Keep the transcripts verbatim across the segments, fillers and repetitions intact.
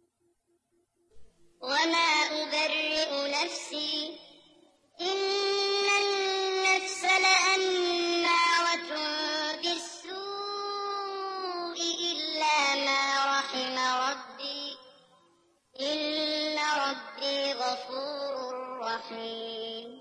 وما أبرئ نفسي إن النفس لأمارة بالسوء إلا ما رحم ربي إن ربي غفور رحيم.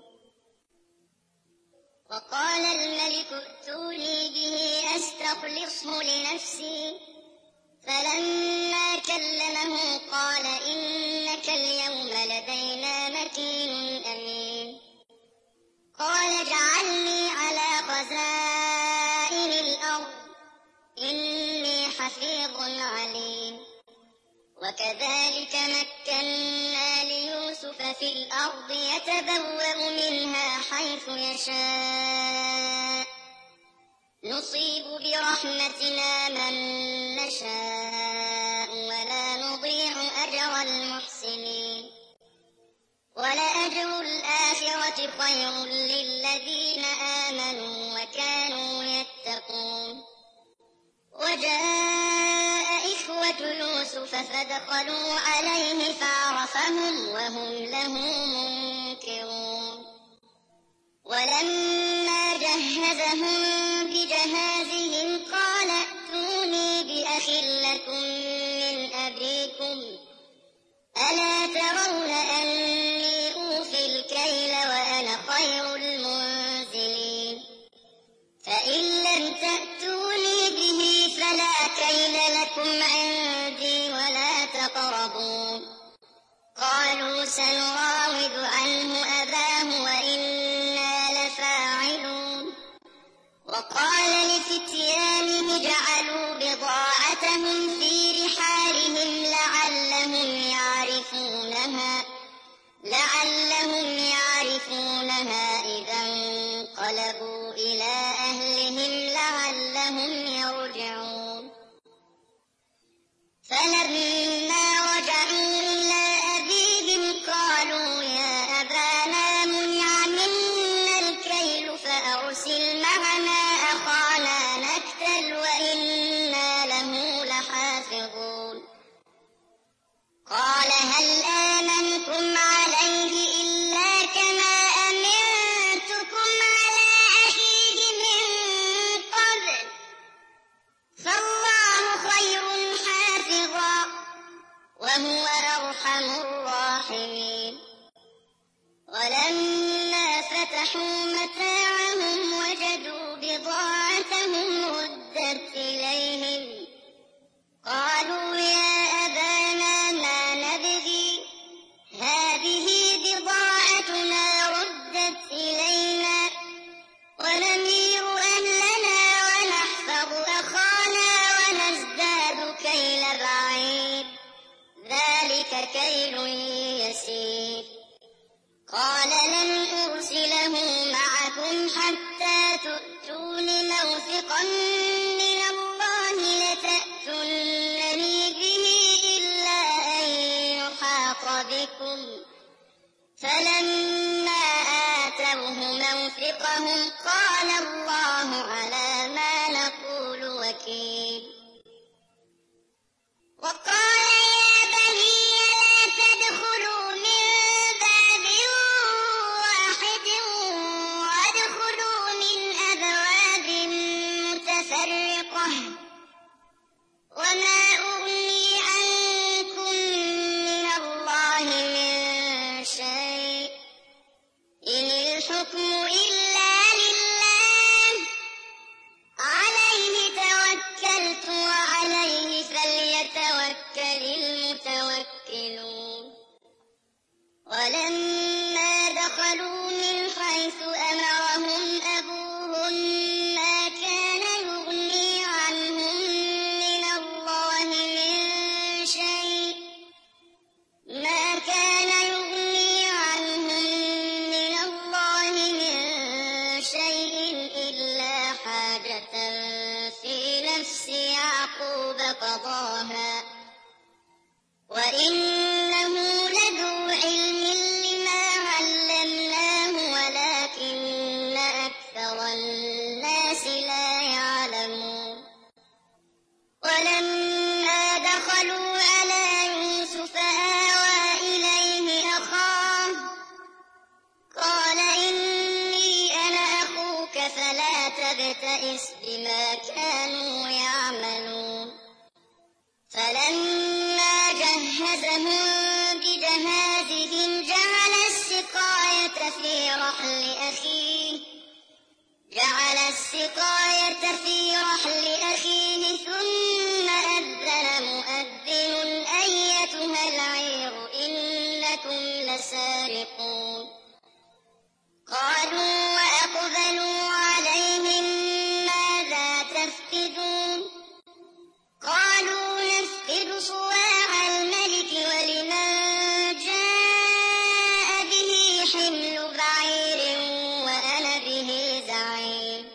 وقال الملك ائتوني به أستخلصه لنفسي فلما كلمه قال إنك اليوم لدينا مكين أمين. قال اجعلني على خزائن الأرض إني حفيظ عليم. وكذلك مكنا ليوسف في الأرض يتبوأ منها حيث يشاء نصيب برحمتنا من نشاء ولا نضيع أجر المحسنين. ولأجر الآخرة خير للذين آمنوا وكانوا يتقون. وجاء إخوة يوسف فدخلوا عليه فعرفهم وهم له منكرون. ولما جهزهم بجهازهم قال ائتوني بأخ لكم من أبيكم ألا ترون أني أوفي الكيل وأنا خير المنزلين. فإن لم تأتوني به فلا كيل لكم عندي ولا تقربون. قالوا سنراود عنه أباه وإنا لفاعلون. وقال لفتيانه اجعلوا بضاعتهم في رحالهم لعلهم يعرفونها لعلهم يعرفونها إذا انقلبوا إلى أهلهم لعلهم يرجعون. فلما رجعوا إلى أبيهم قالوا يا أبانا منع منا الكيل فأرسل معنا أخانا نكتل وإنا له لحافظون. قال هل آمنكم عليه إلا كما أمنتكم على أخيه من قبل فالله خير حافظا وهو أرحم الراحمين. ولما فتحوا متاعهم وجدوا بضاعتهم ردت إليهم قالوا يا أبانا ما نبغي هذه بضاعتنا ردت إلينا ونمير أهلنا ونحفظ أخانا ونزداد كيل بعير ذلك كيل يسير. قال لن أرسله معكم حتى تؤتون موثقا من الله لتأتونني به إلا أن يحاط بكم. فلما آتوه موثقهم قال الله على ما نقول وكيل. وقال يا بني لا تدخلوا من باب واحد وادخلوا من أبواب متفرقة وما أغني عنكم من الله من شيء إن الحكم إلا لله عليه توكلت وعليه فليتوكل المتوكلون. ولما دخلوا من حيث أمرهم أبوهم ما كان يغني عنهم من الله من شيء ما كان يغني عنهم من الله من شيء إلا حاجة في نفس يعقوب قضاها وإنه لذو علم لما علمناه ولكن أكثر الناس لا يعلمون. ولما دخلوا على يوسف فلما جهزهم بجهازهم جعل السقاية في رحل أخيه جعل السقاية في رحل أخيه ثم أذن مؤذن أيتها العير إنكم لسارقون قالوا وأقبلوا عليهم ماذا تفقدون قالوا نفقد صواع الملك ولمن جاء به حمل بعير وأنا به زعيم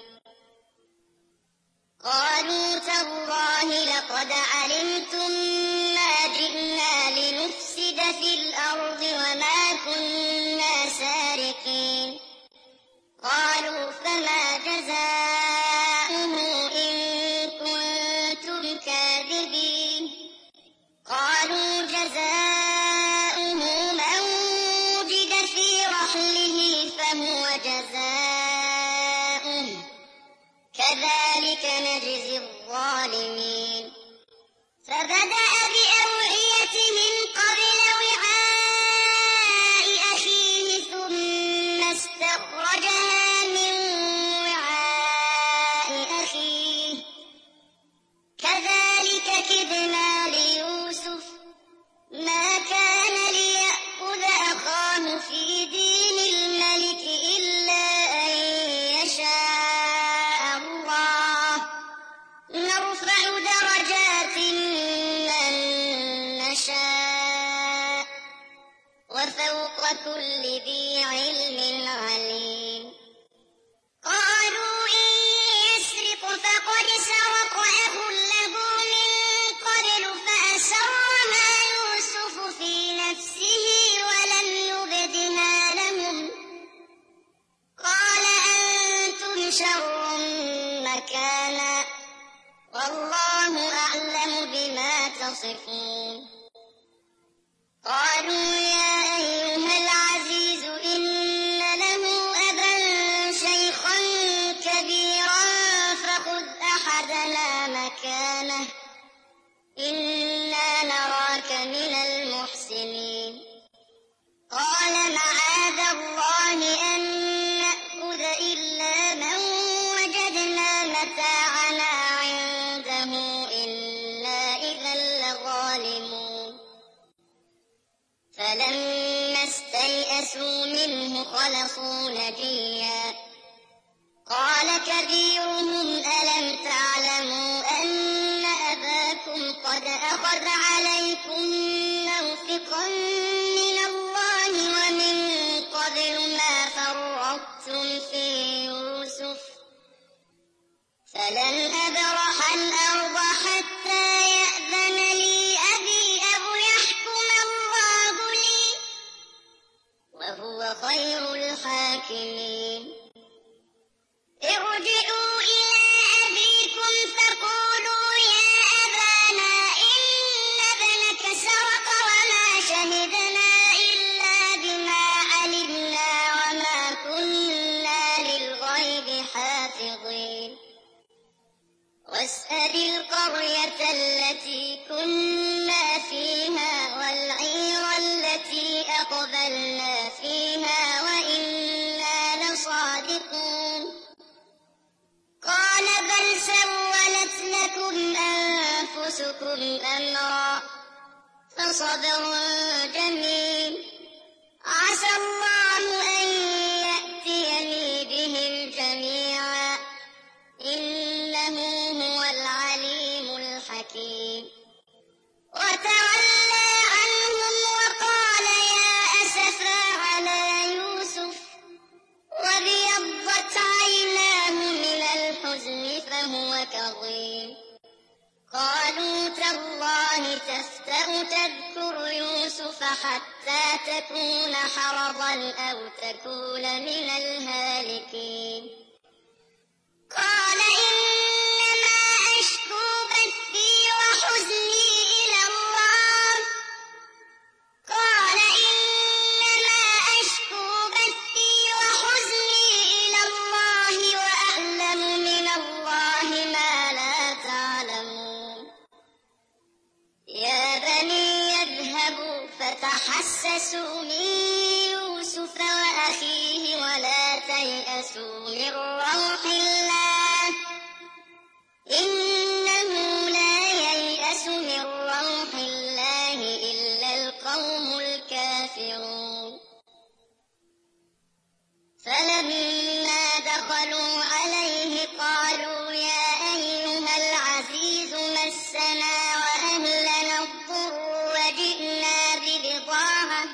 قالوا تالله لقد علمتم ما جئنا لنفسد في الأرض وما كنا سارقين قالوا فما جزاؤه إن كنتم كاذبين قالوا جزاؤه من وجد في رحله فهو جزاؤه كذلك نجزي الظالمين فبدأ بأوعيتهم قبل وعاء أخيه ثم استخرجها من وعاء أخيه كذلك كدنا ليوسف ما كان ليأخذ أخاه في دين الملك إلا أن يشاء الله نرفع درجات من نشاء وفوق كل ذي علم عليم قالوا إن يسرق فقد سرق أخ له من قبل فأسرها يوسف في نفسه ولم يبدها لهم قال أنتم شر مكانا والله أعلم بما تصفون قالوا يا أيها العزيز إن له أبا شيخا كبيرا فخذ أحدنا مكانه إنا نراك من المحسنين قال معاذ الله أن نأخذ إلا من وجدنا متاعنا عنده إنا إذا لظالمون فلما استيئسوا منه خلصوا نجيا قال كبيرهم ألم تعلموا أن أباكم قد أخذ عليكم موثقا من الله ومن قبل ما فرطتم في يوسف فلن أبرح الأرض حتى يأذن لي أبي أو يحكم الله لي وهو خير الحاكمين ارجعوا إلى أبيكم فقولوا يا أبانا إن ابنك سرق وما شهدنا إلا بما علمنا وما كنا للغيب حافظين واسأل القرية التي كنا فيها والعير التي أقبلنا فيها وإنا لصادقون قال بل سولت لكم أنفسكم أمرا فصبر جميل عسى الله أن يأتيني بهم جميعا إنه هو العليم الحكيم وتولى عنهم وقال يا أسفا على يوسف وابيضت عيناه من الحزن فهو كظيم قالوا تالله تفتأ تذكر يوسف حتى تكون حرضا أو تكون من الهالكين قال إنما أشكو بثي وحزني إلى الله قال إنما أشكو بثي وحزني إلى الله وأعلم من الله ما لا تعلمون ييأسوا من روح الله إنه لا ييأس من روح الله إلا القوم الكافرون فلما دخلوا عليه قالوا يا أيها العزيز مسنا وأهلنا الضر وجئنا ببضاعة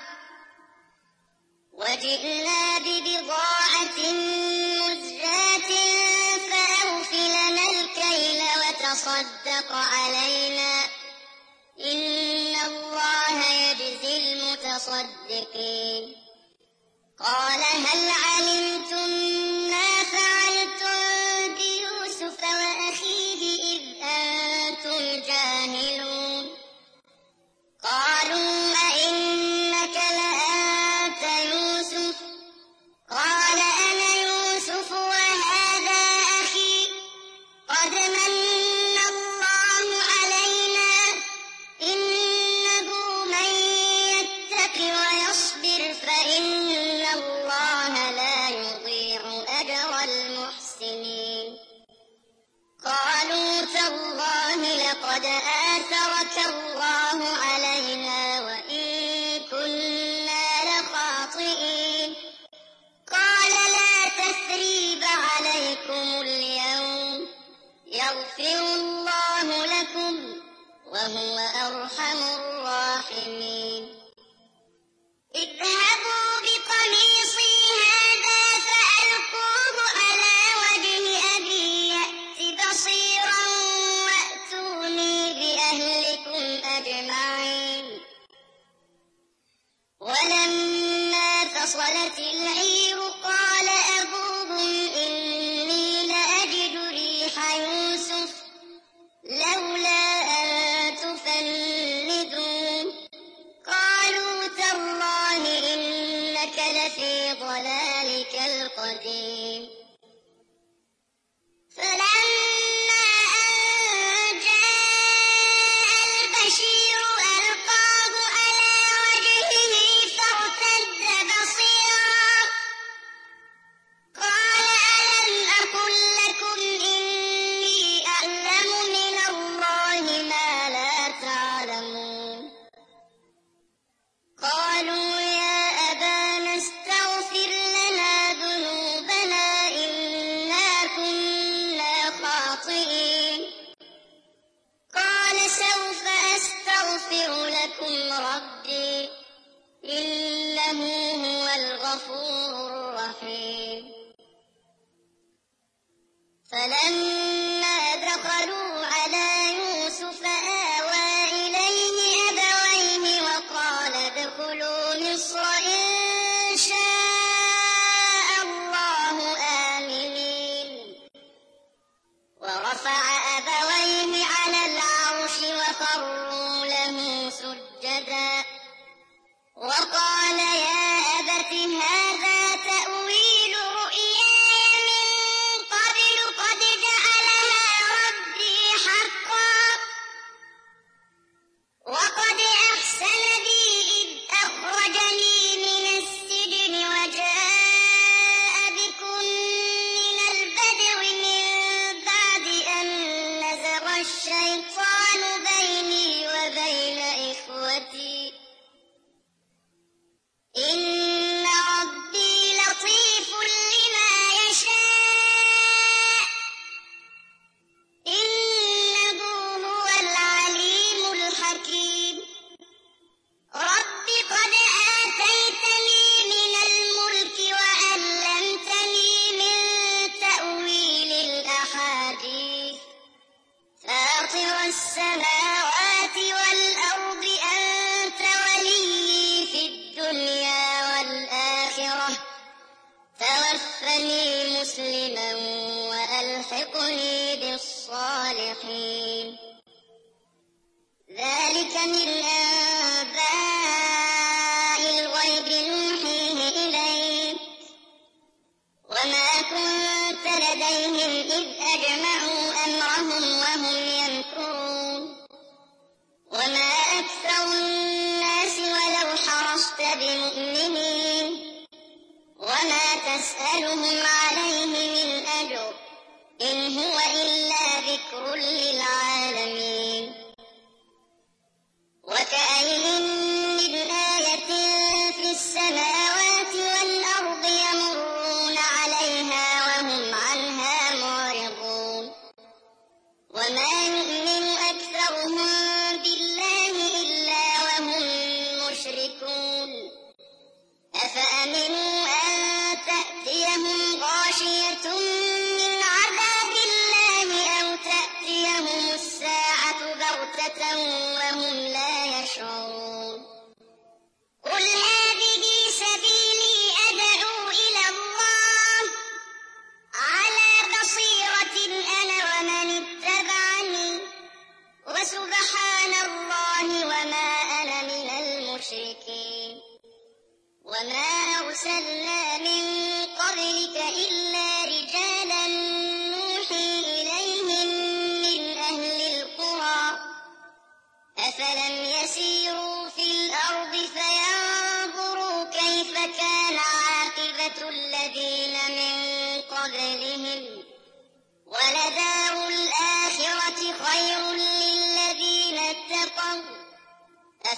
وجئنا ببضاعة مزجاة فأوف لنا الكيل وتصدق علينا إن الله يجزي المتصدقين قال هل علمتم ما فعلتم بيوسف وأخيه إذ أنتم جاهلون قالوا أئنك لأنت يوسف قال أنا يوسف وهذا أخي قد من الله علينا إنه من يتق ويصبر فإن الله لا يضيع أجر المحسنين قالوا تالله لقد آثرك الله علينا وإن كنا لخاطئين قال لا تثريب عليكم اليوم يغفر الله لكم وهو أرحم الراحمين اذهبوا بقميصي هذا فألقوه على وجه أبي يأت بصيرا وأتوني بأهلكم أجمعين ولما فصلت العير قال أبوهم إني لأجد ريح يوسف لولا أن تفندون قالوا تالله إنك لفي ضلالك القديم فلما أن جاء البشير ألقاه على وجهه فارتد بصيرا قال ألم أقل لكم إني أعلم من الله ما لا تعلمون قالوا يا أبانا استغفر لنا ذنوبنا إنا كنا خاطئين قال سوف أستغفر لكم ربي إنه هو الغفور الرحيم فلما دخلوا على يوسف آوى إليه أبويه وقال ادخلوا مصر إن شاء الله آمنين ورفع أبويه على العرش وخروا له سجدا وقال يا أبت هذا تأويل رؤياي من قبل قد جعلها ربي حقا وقد أحسن بي إذ أخرجني من السجن وجاء بكم من البدو من بعد أن نزغ الشيطان بيني وبين إخوتي إن ربي لطيف لما يشاء إنه هو العليم الحكيم رب قد آتيتني من الملك وعلمتني من تأويل الأحاديث فاطر السماوات والأرض أنت ولي في الدنيا والآخرة توفني مسلما وألحقني بالصالحين ذلك من أنباء الغيب نوحيه إليك وما كنت لديهم إذ أجمعوا أمرهم وهم يمكرون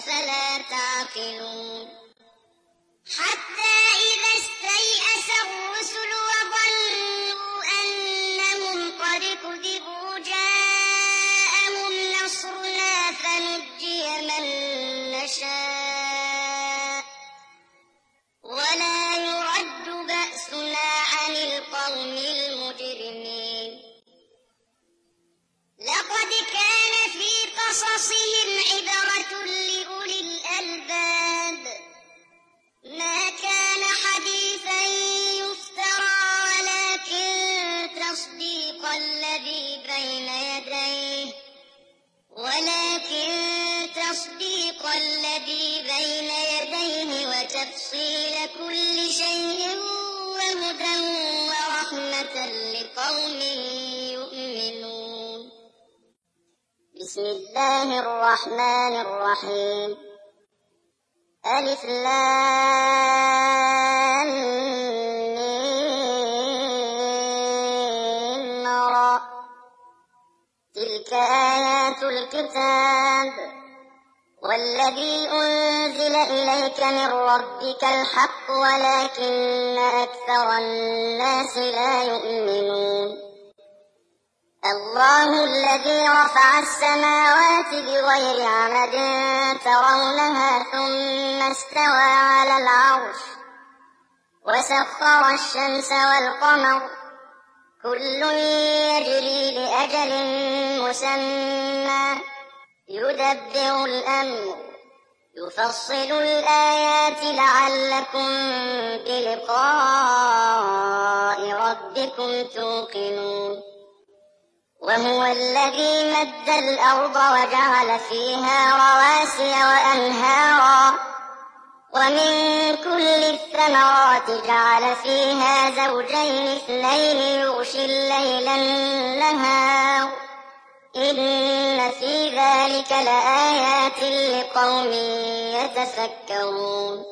أفلا تعقلون حتى إذا استيأس الرسل وظنوا أنهم قد كذبوا جاءهم نصرنا فنجي من نشاء ولا يرد بأسنا عن القوم المجرمين لقد كان في قصصهم عبرة لأولي الألباب ما كان حديثا يفترى ولكن تصديق الذي بين يديه ولكن تصديق الذي بين يديه وتفصيل كل شيء وهدى ورحمة لقوم يؤمنون بسم الله الرحمن الرحيم ألف لام ميم را تلك آيات الكتاب والذي أنزل إليك من ربك الحق ولكن أكثر الناس لا يؤمنون الله الذي رفع السماوات بغير عمد ترونها ثم استوى على العرش وسخر الشمس والقمر كل يجري لأجل مسمى يدبر الأمر يفصل الآيات لعلكم بلقاء ربكم توقنون وهو الذي مد الأرض وجعل فيها رواسي وأنهارا ومن كل الثمرات جعل فيها زوجين اثنين يغشي الليل النهار إن في ذلك لآيات لقوم يتفكرون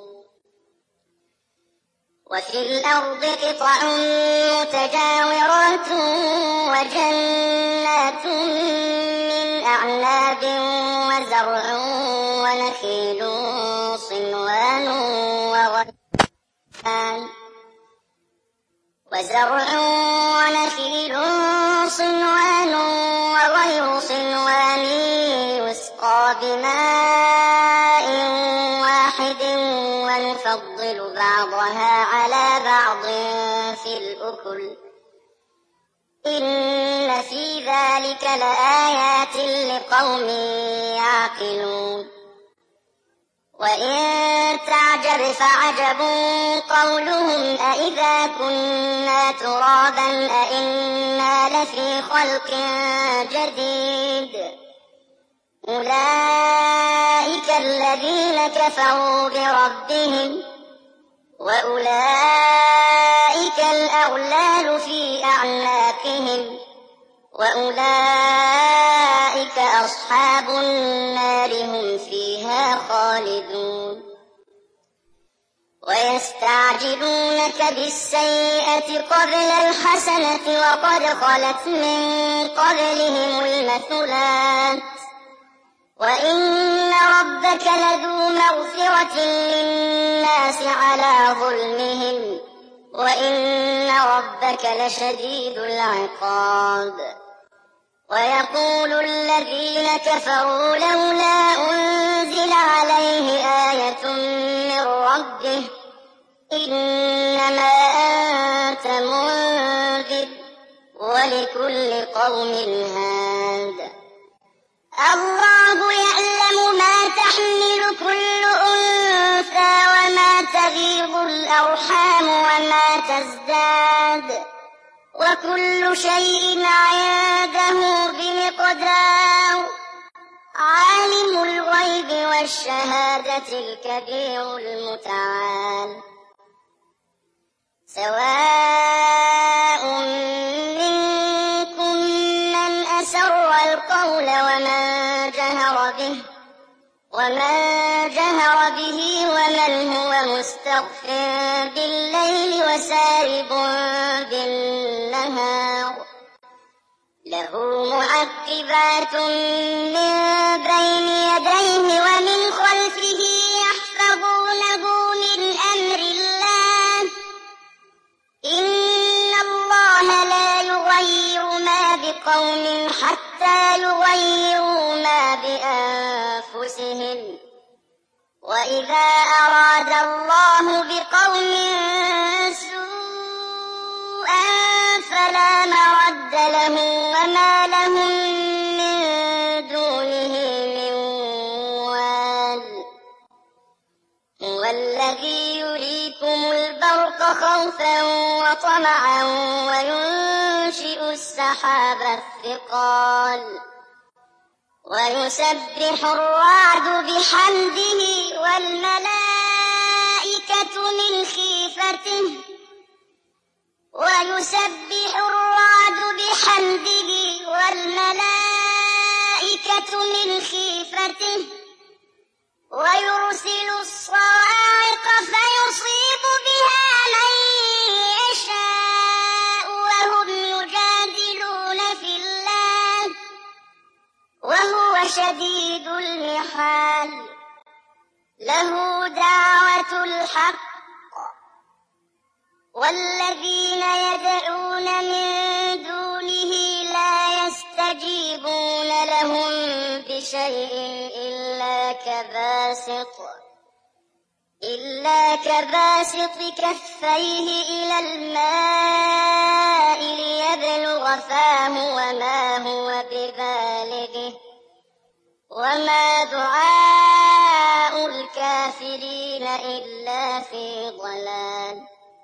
وفي الأرض قطع متجاورات وجنات من أعناب وزرع ونخيل صنوان وغيران وزرع ونخيل صنوان وغير صنوان يسقى بماء واحد ونفضل بعضها على بعض في الأكل إن في ذلك لآيات لقوم يعقلون وإن تعجب فعجب قولهم أإذا كنا ترابا أإنا لفي خلق جديد أولئك الذين كفروا بربهم وأولئك الأغلال في أعناقهم وأولئك أصحاب النار هم فيها خالدون ويستعجلونك بالسيئة قبل الحسنة وقد خلت من قبلهم المثلات وإن ربك لذو مغفرة للناس على ظلمهم وإن ربك لشديد العقاب ويقول الذين كفروا لولا أنزل عليه آية من ربه إنما أنت منذر ولكل قوم هاد الله يعلم ما تحمل كل أنثى وما تغيض الأرحام وما تزداد وكل شيء عنده بمقدار عالم الغيب والشهادة الكبير المتعال سواء منكم من أسر القول ومن جهر به ومن جهر به ومن هو مستخف بالليل وسارب بالنهار له معقبات من بين يديه ومن خلفه أنفسهم وإذا أراد الله بقوم سوءا فلا مرد له وما لهم من دونه من وال هو الذي يريكم البرق خوفا وطمعا وينشئ السحاب الثقال ويسبح الرعد بحمده والملائكة من خيفته ويسبح الرعد بحمده والملائكة من خيفته ويرسل الصاعق فيصيب بها من يشاء وهم يجادلون في الله وهو شديد المحال له دعوة الحق والذين يدعون من دونه لا يستجيبون لهم بشيء إلا كباسط إلا كباسط كفيه إلى الماء ليبلغ فاه وما هو ببالغه وما دعاء الكافرين إلا في ضلال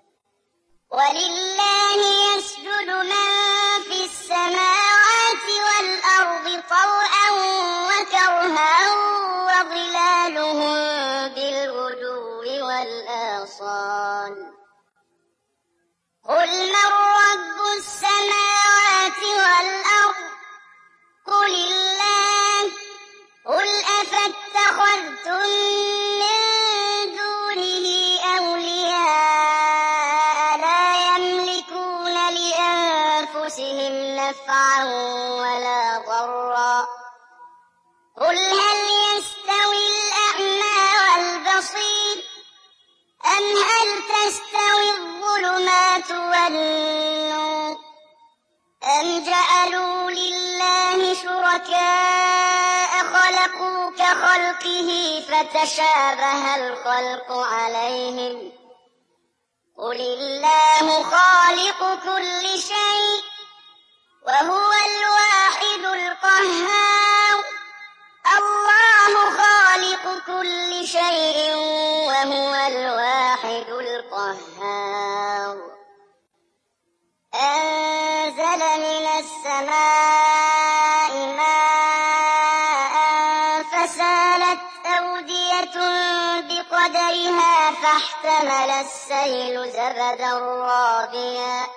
ولله يسجد من في السماوات والأرض طوعا وكرها وظلالهم بالغدو والآصال قل من رب السماوات والأرض قل الله قل أفاتخذتم من دونه أولياء لا يملكون لأنفسهم نفعا ولا ضرا قل هل يستوي الأعمى والبصير أم هل تستوي الظلمات والنور أم جعلوا لله شركاء خلقوا كخلقه فتشابه الخلق عليهم قل الله خالق كل شيء وهو الواحد القهار الله خالق كل شيء وهو الواحد القهار أنزل من السماء ماء فسالت أودية بقدرها فاحتمل السيل زبدا رابيا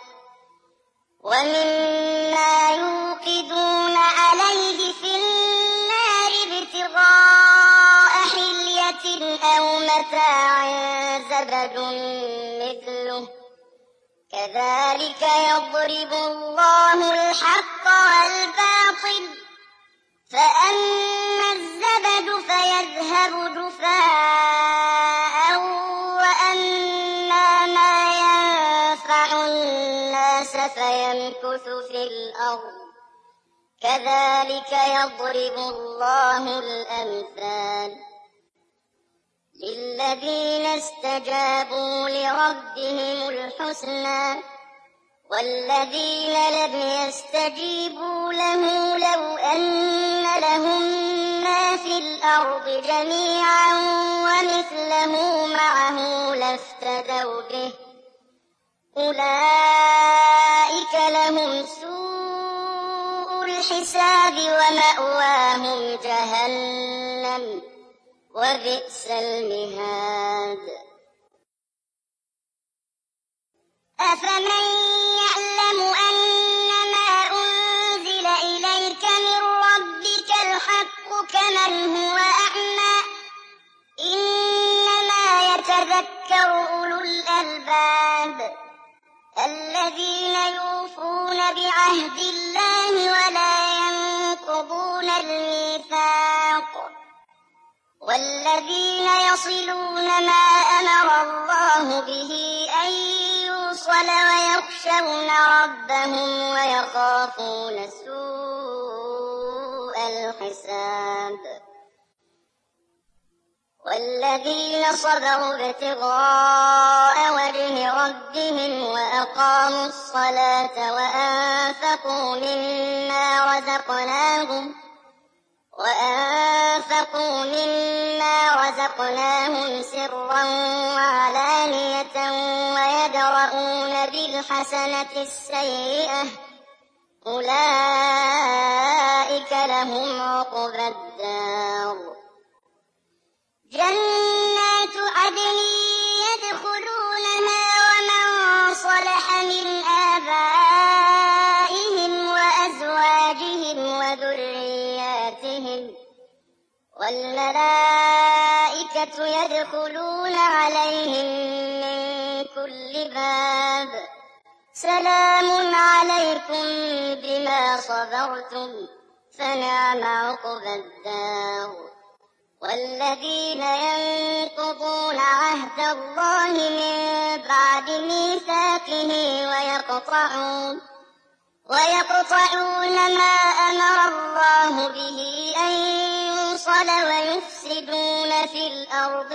ومما يوقدون عليه في النار ابتغاء حلية أو متاع زبد مثله كذلك يضرب الله الحق والباطل فأما الزبد فيذهب جفاء وأما ما ينفع الناس فيمكث في الأرض كذلك يضرب الله الأمثال للذين استجابوا لربهم الحسنى والذين لم يستجيبوا له لو أن لهم ما في الأرض جميعا ومثله معه لافتدوا به أولئك لهم سوء الحساب ومأواهم جهنم وبئس المهاد أفمن يعلم أنما أنزل إليك من ربك الحق كمن هو أعمى إنما يتذكر أولو الألباب الذين يوفون بعهد الله ولا ينقضون الميثاق والذين يصلون ما أمر الله به أن يوصل ويخشون ربهم ويخافون سوء الحساب والذين صبروا ابتغاء وجه ربهم وأقاموا الصلاة وأنفقوا مما رزقناهم وأنفقوا مما رزقناهم سرا وعلانية ويدرؤون بالحسنة السيئة أولئك لهم عقبى الدار جنات عدن يدخلونها ومن صلح من آبائهم وأزواجهم وذرياتهم والملائكة يدخلون عليهم من كل باب سلام عليكم بما صبرتم فنعم عقبى الدار والذين ينقضون عهد الله من بعد ميثاقه ويقطعون ويقطعون ما أمر الله به أن يوصل ويفسدون في الأرض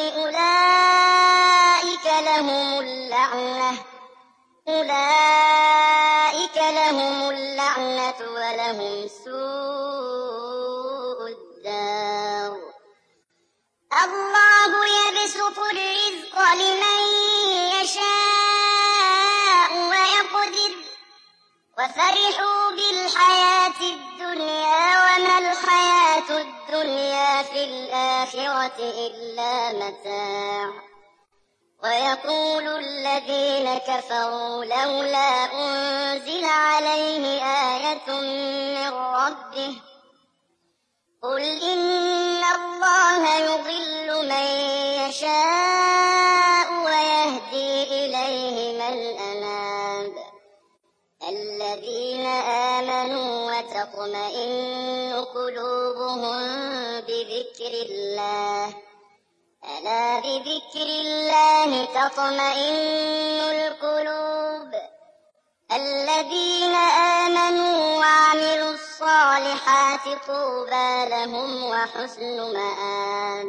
أولئك لهم اللعنة أولئك لهم اللعنة ولهم سوء الدار الله يبسط الرزق لمن يشاء ويقدر وفرحوا بالحياة الدنيا وما الحياة الدنيا في الآخرة إلا متاع ويقول الذين كفروا لولا أنزل عليه آية من ربه قل إن الله يضل من يشاء ويهدي إليه من أناب الذين آمنوا وتطمئن قلوبهم بذكر الله ألا بذكر الله تطمئن القلوب الذين آمنوا وعملوا الصالحات طوبى لهم وحسن مآب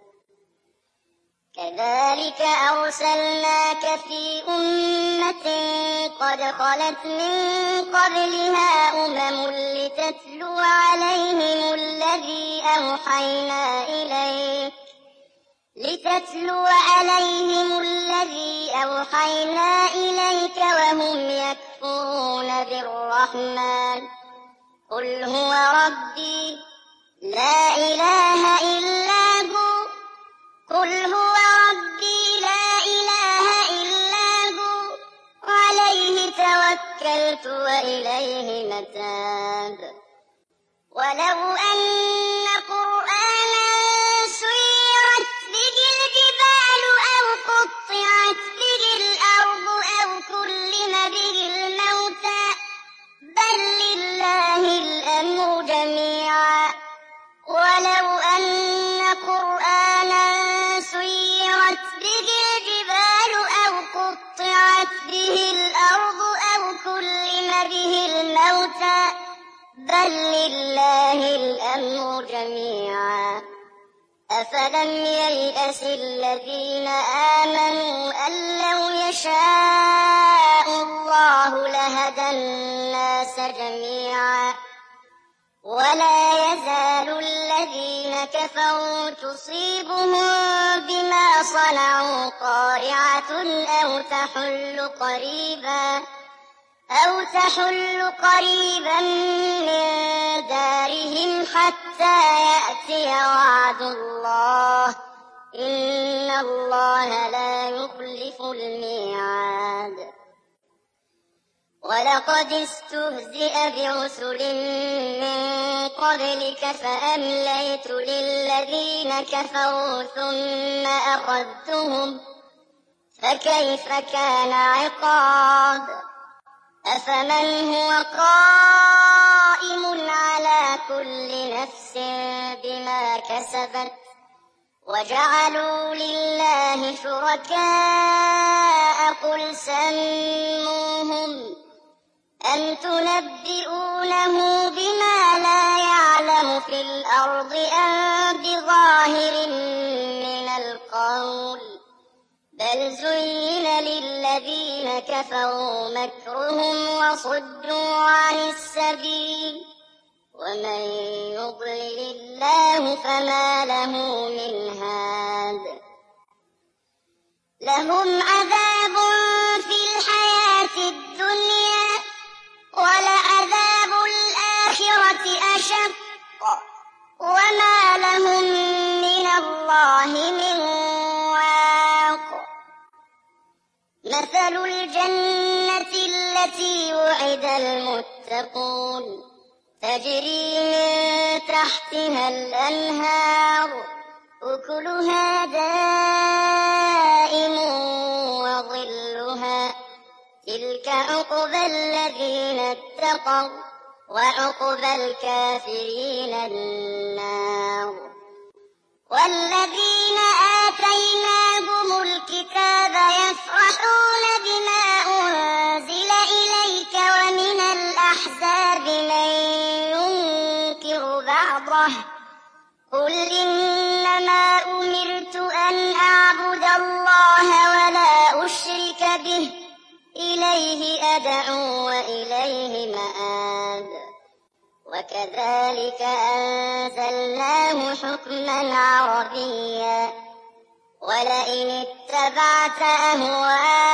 كذلك أرسلناك في أمة قد خلت من قبلها أمم لتتلو عليهم الذي أوحينا إليك لتتلو عليهم الذي أوحينا إليك وهم يكفرون بالرحمن قل هو ربي لا إله إلا هو قل هو ربي لا إله إلا هو عليه توكلت وإليه متاب ولو أن قرآنا سيرت به الجبال أو قطعت به الأرض أو كلم به الموتى بل لله الأمر جميعا ولو أن قرآنا سيرت به الجبال أو قطعت به الأرض أو كلم به الموتى بل لله الأمر جميعا أفلم ييأس الذين آمنوا أن لو يشاء الله لهدى الناس جميعا ولا يزال الذين كفروا تصيبهم بما صنعوا قارعة أو تحل قريبا أو تحل قريبا من دارهم حتى يأتي وعد الله إن الله لا يخلف الميعاد ولقد استهزئ برسل من قبلك فأمليت للذين كفروا ثم أخذتهم فكيف كان عقاب أفمن هو قائم على كل نفس بما كسبت وجعلوا لله شركاء قل سموهم أم تنبئونه بما لا يعلم في الأرض أم بظاهر من بل زين للذين كفروا مكرهم وصدوا عن السبيل ومن يضلل الله فما له من هاد لهم عذاب في الحياة الدنيا ولعذاب الآخرة أشق وما لهم من الله من واق مثل الجنة التي وعد المتقون تجري من تحتها الأنهار أكلها دائم وظلها تلك عقبى الذين اتقوا وعقبى الكافرين النار والذين آتيناهم الكتاب يفرحون بما أنزل إليك ومن الأحزاب من ينكر بعضه قل إنما أمرت أن أعبد الله ولا أشرك به إليه أدعو وإليه مآب وكذلك أنزلناه حكما عربيا ولئن اتبعت أهواءهم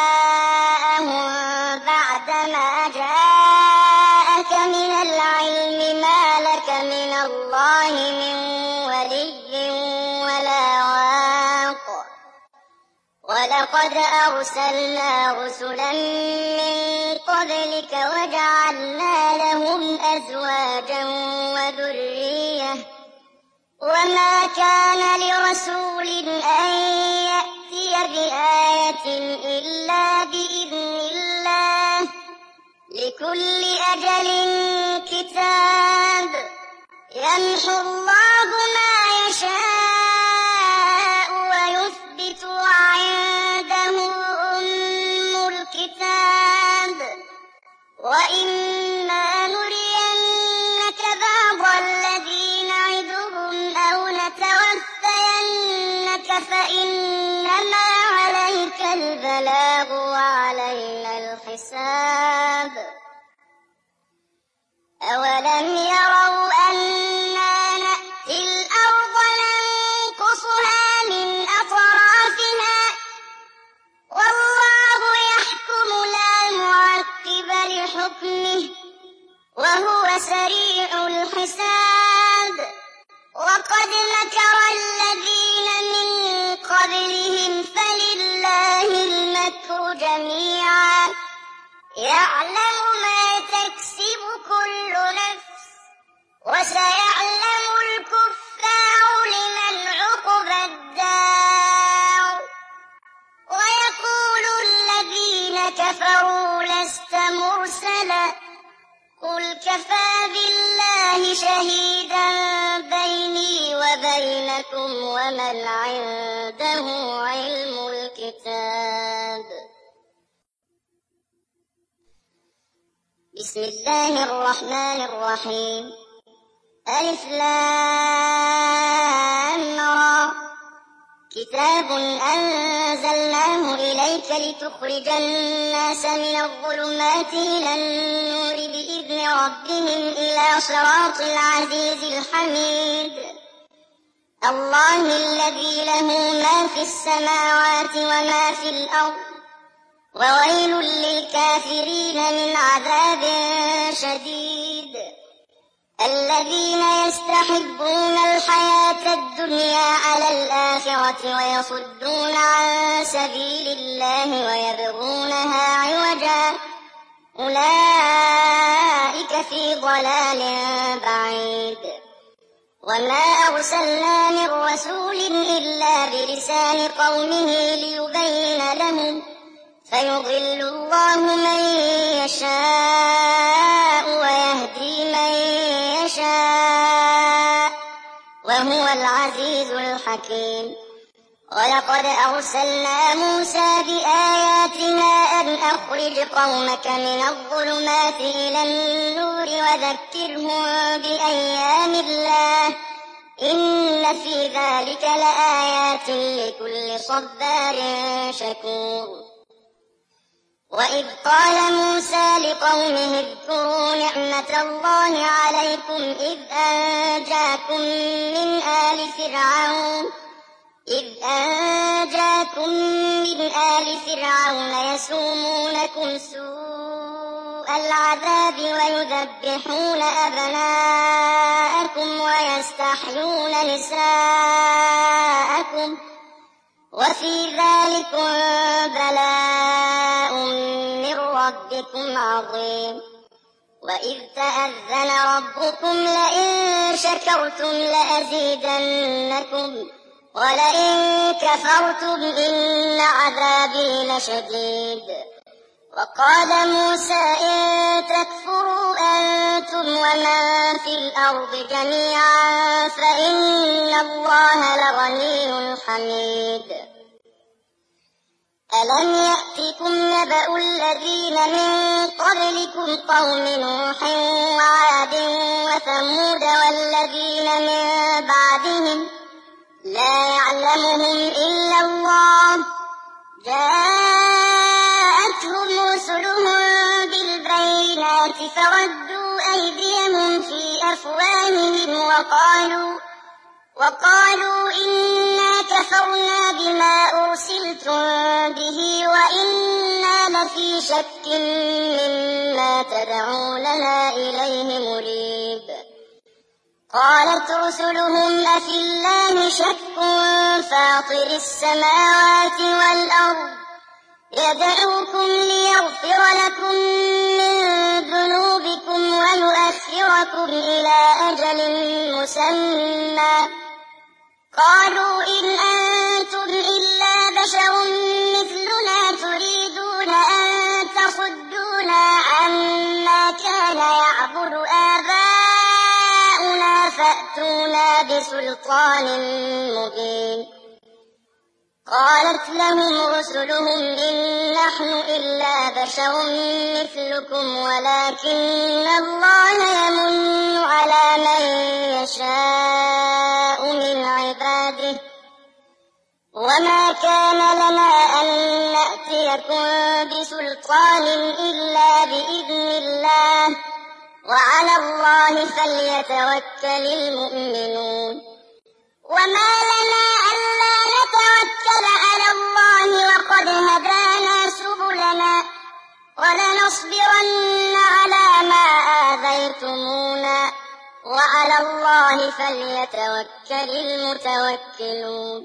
بعدما جاءك من العلم ما لك من الله من ولي ولا واق ولقد أرسلنا رسلا من قبلك وجعلنا لهم أزواجا وذرية وما كان لرسول أن يأتي بآية إلا بإذن الله لكل أجل كتاب يمحو الله ما يشاء ويثبت وعنده أم الكتاب وإما نرينك بعض الذي نعدهم أو نتوفينك فإنما عليك البلاغ وعلينا الحساب أولم يروا أنا نأتي الأرض ننقصها من أطرافها والله يحكم لا معقب لحكمه وهو سريع الحساب وقد مكر الذين من قبلهم فلله المكر جميعا يعلم ما تكسب كل نفس وسيعلم الكفار لمن عقبى الدار ويقول الذين كفروا لست مرسلا قل كفى بالله شهيدا بيني وبينكم ومن عنده علم الكتاب بسم الله الرحمن الرحيم ألف لام را كتاب أنزلناه إليك لتخرج الناس من الظلمات إلى النور بإذن ربهم إلى صراط العزيز الحميد الله الذي له ما في السماوات وما في الأرض وويل للكافرين من عذاب شديد الذين يستحبون الحياة الدنيا على الآخرة ويصدون عن سبيل الله ويبغونها عوجا أولئك في ضلال بعيد وما أرسلنا من رسول إلا بلسان قومه ليبين لهم فيضل الله من يشاء ويهدي من يشاء وهو العزيز الحكيم ولقد أرسلنا موسى بآياتنا أن أخرج قومك من الظلمات إلى النور وذكرهم بأيام الله إن إن في ذلك لآيات لكل صبار شكور. وإذ قال موسى لقومه اذكروا نعمة الله عليكم إذ أنجاكم من آل فرعون إذ أنجاكم من آل فرعون يسومونكم سوء العذاب ويذبحون أبناءكم ويستحيون نساءكم وفي ذلكم بلاء من ربكم عظيم. وإذ تأذن ربكم لئن شكرتم لأزيدنكم ولئن كفرتم إن عذابي لشديد. وقال موسى إن تكفروا أنتم ومن في الأرض جميعا فإن الله لغني حميد. ألم يأتكم نبأ الذين من قبلكم قوم نوح وعاد وثمود والذين من بعدهم لا يعلمهم إلا الله جاءتهم رسلهم بالبينات فردوا أيديهم في أفواههم وقالوا وقالوا إنا كفرنا بما أرسلتم به وإنا لفي شك مما تدعوننا إليه مريب. قالت رسلهم أفي الله شك فاطر السماوات والأرض يدعوكم ليغفر لكم من ذنوبكم ويؤخركم إلى أجل مسمى قالوا إن أنتم إلا بشر مثلنا تريدون أن تصدونا عما كان يعبد آباؤنا فأتونا بسلطان مبين. قالت لهم رسلهم إن نحن إلا بشر مثلكم ولكن الله يمن على من يشاء من عباده وما كان لنا أن نأتيكم بسلطان إلا بإذن الله وعلى الله فليتوكل المؤمنون. وما لنا ألا نتوكل على الله وقد هدانا سبلنا ولنصبرن على ما آذيتمونا وعلى الله فليتوكل المتوكلون.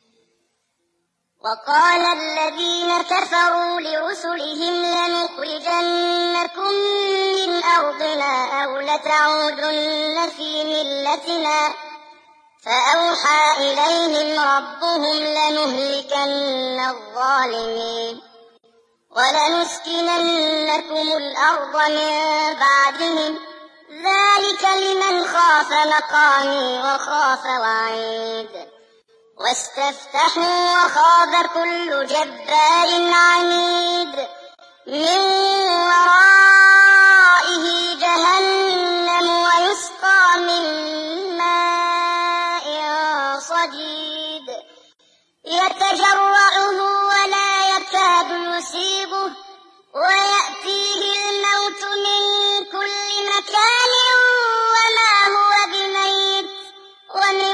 وقال الذين كفروا لرسلهم لنخرجنكم من أرضنا أو لتعودن في ملتنا فأوحى إليهم ربهم لنهلكن الظالمين ولنسكننكم الأرض من بعدهم ذلك لمن خاف مقامي وخاف وعيد. واستفتحوا وخاب كل جبار عنيد من ورائه جهنم ويسقى من ماء صديد يتجرعه ولا يكاد يصيبه ويأتيه الموت من كل مكان وما هو بميت ومن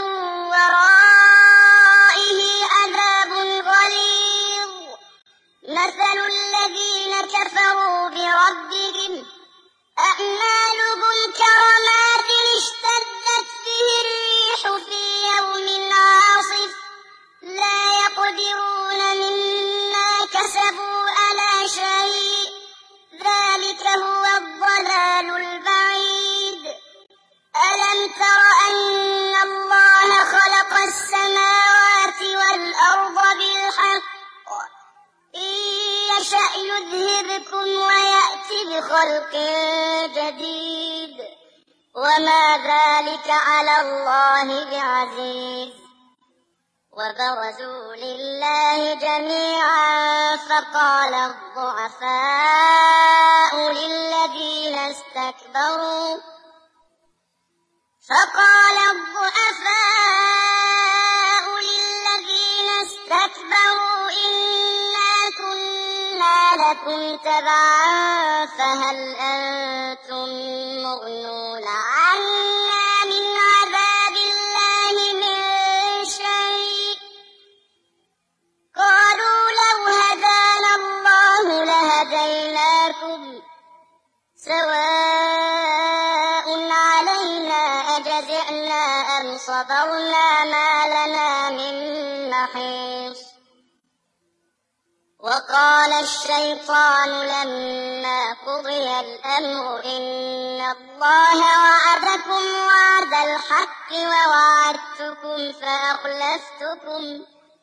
ورائه عذاب غليظ. مثل الذين كفروا بربهم أعمالهم كرماد اشتدت به الريح في يوم عاصف لا يقدرون مما كسبوا على شيء ذلك هو الضلال البعيد. ألم تر أن الله خلق السماوات والأرض بالحق إن يشأ يذهبكم ويأتي بخلق جديد وما ذلك على الله بعزيز. وبرزوا لله جميعا فقال الضعفاء للذين استكبروا فقال الضعفاء لكم تبعا فهل أنتم مغنون عنا من عذاب الله من شيء قالوا لو هدانا الله لهديناكم سواء علينا أجزعنا أم صبرنا ما لنا من محيص. وقال الشيطان لما قضي الأمر إن الله وعدكم وعد الحق ووعدتكم فأخلفتكم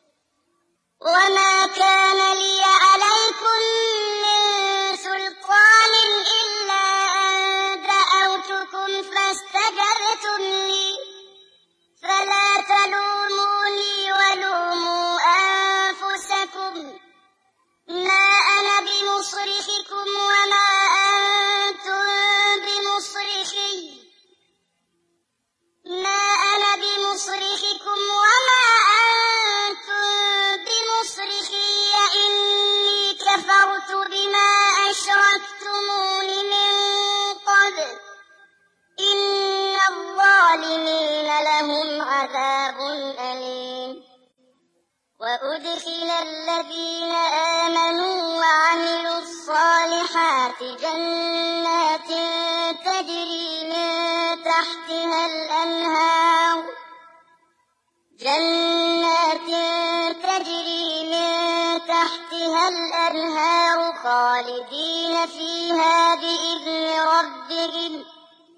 وما كان لي عليكم من سلطان إلا أن دعوتكم فاستجبتم لي فلا تلوموني ولوموا أنفسكم ما أنا بمصرخكم وما أنتم بمصرخي ما أنا بمصرخكم وما أنتم بمصرخي إني كفرت بما أشركتمون من قبل إن الظالمين لهم عذاب أليم. وأدخل الذين آمنوا وعملوا الصالحات جنات تجري من تحتها الأنهار جنات تجري من تحتها الأنهار خالدين فيها بإذن ربهم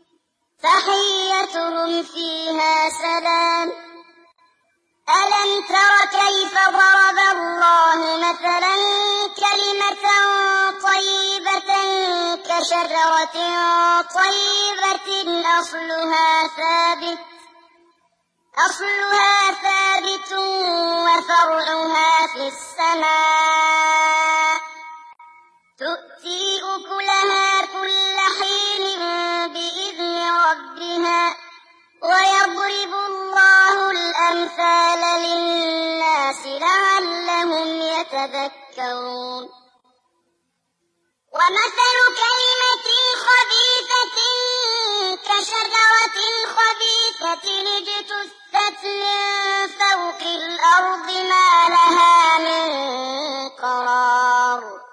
تحيتهم فيها سلام. ألم تر كيف ضرب الله مثلا كلمة طيبة كشجرة طيبة أصلها ثابت أصلها ثابت وفرعها في السماء تؤتي أكلها كل حين بإذن ربها ويضرب الله الأمثال للناس لعلهم يتذكرون. ومثل كلمة خبيثة كشجرة خبيثة اجتثت من فوق الأرض ما لها من قرار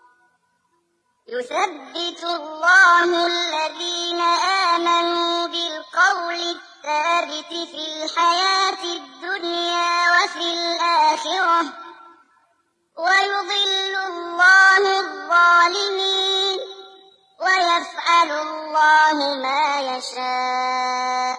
يثبت الله الذين آمنوا بالقول الثابت في الحياة الدنيا وفي الآخرة ويضل الله الظالمين ويفعل الله ما يشاء.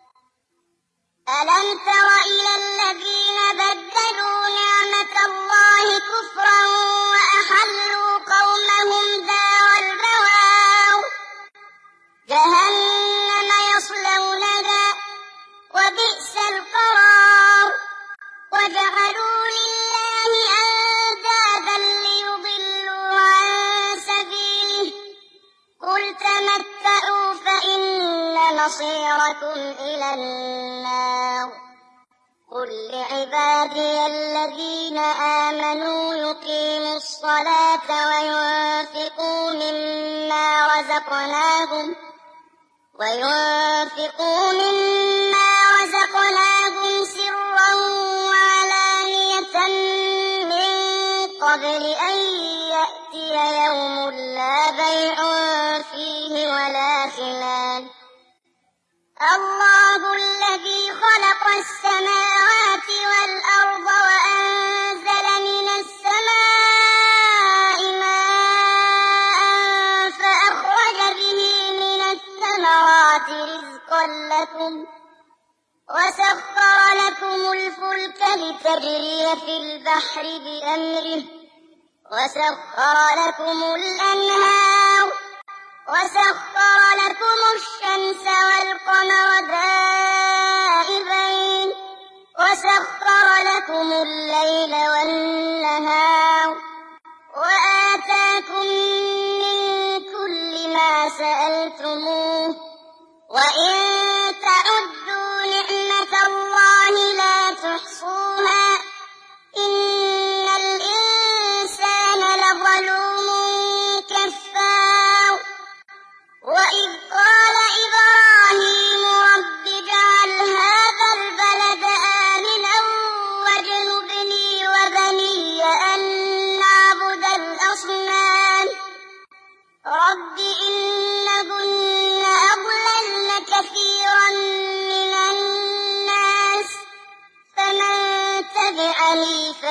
ألم تر إلى الذين بدلوا نعمة الله كفرا وأحلوا قومهم دار البوار جهنم يصلونها وبئس القرار وجعلوا لله أندادا ليضلوا عن سبيله قل تمتعوا فإن مصيركم إلى النار. قل لعبادي الذين آمنوا يقيموا الصلاة وينفقوا مما رزقناهم وينفقوا مما رزقناهم سرا وعلانية من قبل أن يأتي يوم لا بيع فيه ولا خلال. الله الذي خلق السماوات والأرض وأنزل من السماء ماء فأخرج به من الثمرات رزقا لكم وسخر لكم الفلك لتجري في البحر بأمره وسخر لكم الأنهار وسخر لكم الشمس والقمر دائبين وسخر لكم الليل والنهار وآتاكم من كل ما سألتموه وإن تعدوا نعمة الله لا تحصوها إن الإنسان لظلوم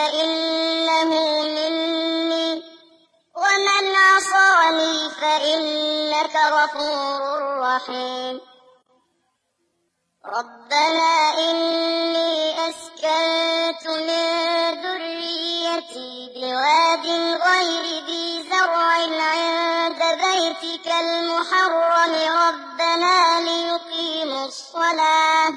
فإنه مني ومن عصاني فإنك غفور رحيم ربنا إني أسكنت من ذريتي بواد غير ذي زرع عند بيتك المحرم ربنا ليقيموا الصلاة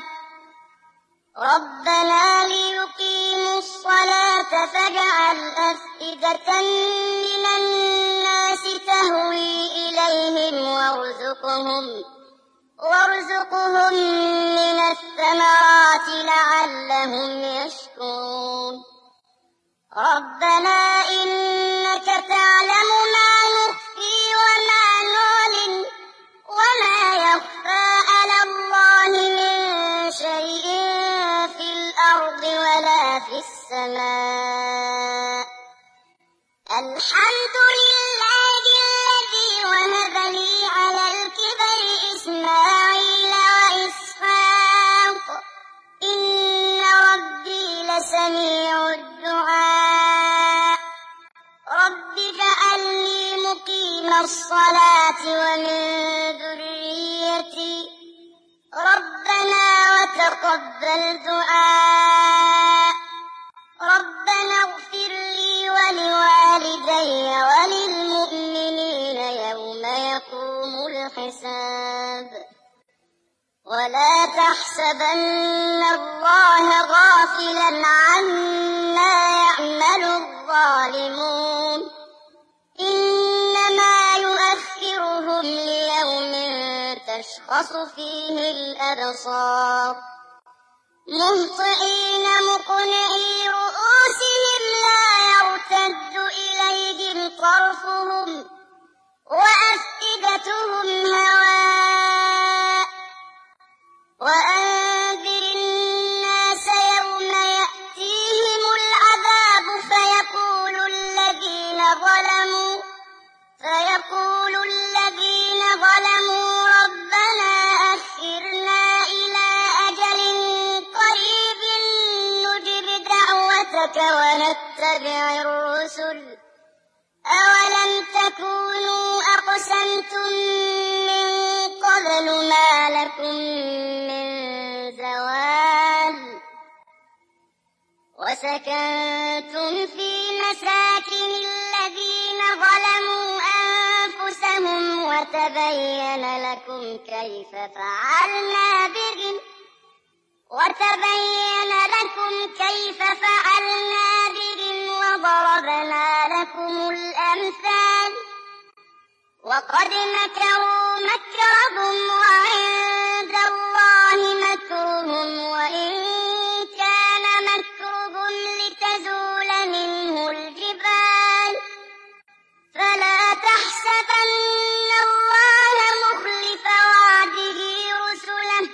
ربنا ليقيموا الصلاة فاجعل أفئدة من الناس تهوي إليهم وارزقهم وارزقهم من الثمرات لعلهم يشكرون ربنا إنك تعلم ما نخفي وما نعلن وما يخفى على الله من شيء في الأرض ولا في السماء الحمد لله الذي وهب لي على الكبر إسماعيل وإسحاق إن ربي لسميع الدعاء رب اجعلني مقيم الصلاة ومن ذريتي ربنا وتقبل دعاء ربنا اغفر لي ولوالدي وللمؤمنين يوم يقوم الحساب ولا تحسبن الله غافلا عما يعمل الظالمون إنما يؤخرهم ليوم تشخص فيه الأبصار مهطعين مقنعي رؤوسهم لا يرتد إليهم طرفهم وأفئدتهم هواء وأنذر الناس يوم يأتيهم العذاب فيقول الذين ظلموا فيقول الذين ظلموا ربنا أخرنا إلى أجل قريب نجب دعوتك ونتبع الرسل أولم تكونوا أقسمتم من قبل ما لكم من زوال وسكنتم في مساكن الذين ظلموا أنفسهم وتبين لكم كيف فعلنا بهم وتبين لكم كيف فعلنا بهم وضربنا لكم الأمثال وقد مكروا مكرهم وعند الله مكرهم وإن كان مكرهم لتزول منه الجبال فلا تحسبن الله مخلف وعده رسله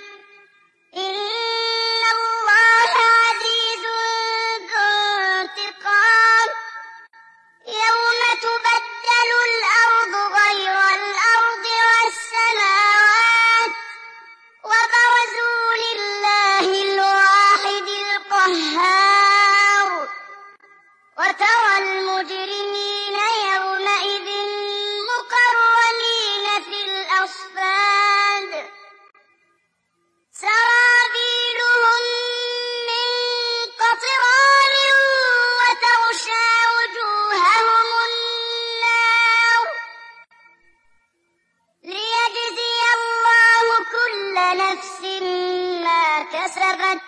إن الله عزيز ذو انتقام يوم تبدل الأرض غير الأرض والسماوات وبرزوا لله الواحد القهار وترى المجرمين يومئذ مقرنين في الأصفاد سرابيلهم من قطران وتغشى وجوههم النار ليجزي الله كل نفس ما كسبت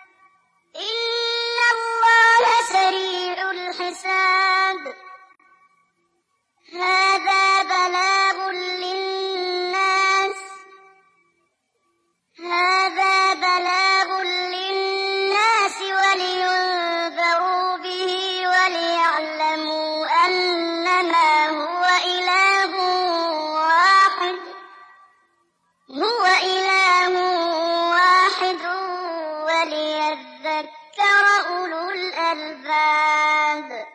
إن الله سريع الحساب هذا بلاغ للناس هذا بلاغ للناس ولينذروا به وليعلموا أنما هو إله واحد هو إله واحد وليذكر أولو الألباب